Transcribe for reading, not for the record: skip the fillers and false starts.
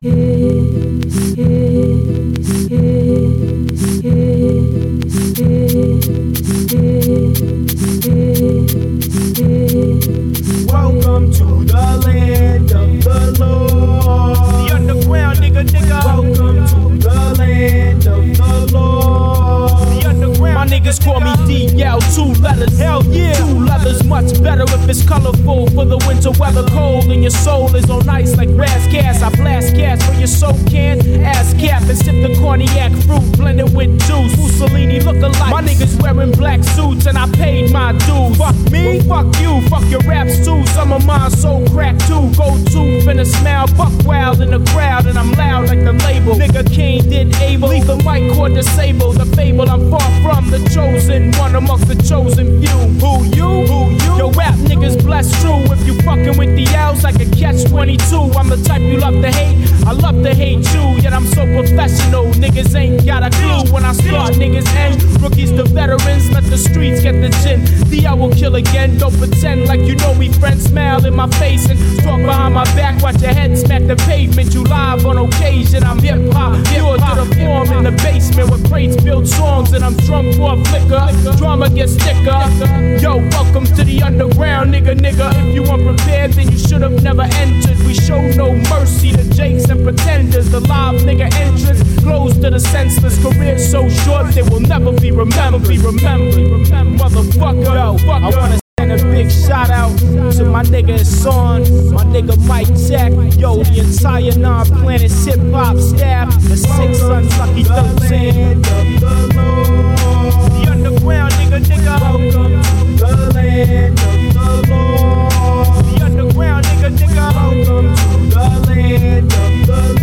Welcome to the land of the Lord. The underground, nigga. Welcome to the land of the Lord. The underground. My niggas call me DL, 2 letters. Hell yeah. 2 letters, much better if it's colorful. For the winter weather cold and your soul is on ice like Raz Gas. I blast gas for your soul can. Ass cap and sip the cognac fruit blended with juice. Mussolini look alike. My niggas wearing black suits and I paid my dues. Fuck me, fuck you, fuck your raps too. Some of mine so crack too. Go to finna smile, buck wild in the crowd and I'm loud like the label. Nigga Kane did able, leave the mic cord disabled. The fable, I'm far from the chosen one amongst the chosen few. Who you? Yo, rap niggas blessed true. If you fucking with the L's, I can catch 22. I'm the type you love to hate. I love to hate you, yet I'm so professional. Niggas ain't got a clue when I start. Niggas end, rookies to veterans. Let the streets get the gin. I will kill again. Don't pretend like you know we friends. Smile in my face and talk behind my back. Watch your head smack the pavement. You live on occasion. I'm hip hop, pure to the form in the basement where crates build songs and I'm drunk for flicker. Drama gets thicker. Yo, welcome to the underground, nigga. If you unprepared, then you should have never entered. We show no mercy to jakes and pretenders. The live nigga entrance close to the senseless. Career so short they will never be remembered. Motherfucker, yo, I wanna send a big shout out to my nigga Son, my nigga Mike Tech, yo, the entire non-planets hip hop staff, the 6 Sons Lucky 13. The underground, nigga. Welcome to the land of the Lord. The underground, nigga. Welcome to the land of the Lord.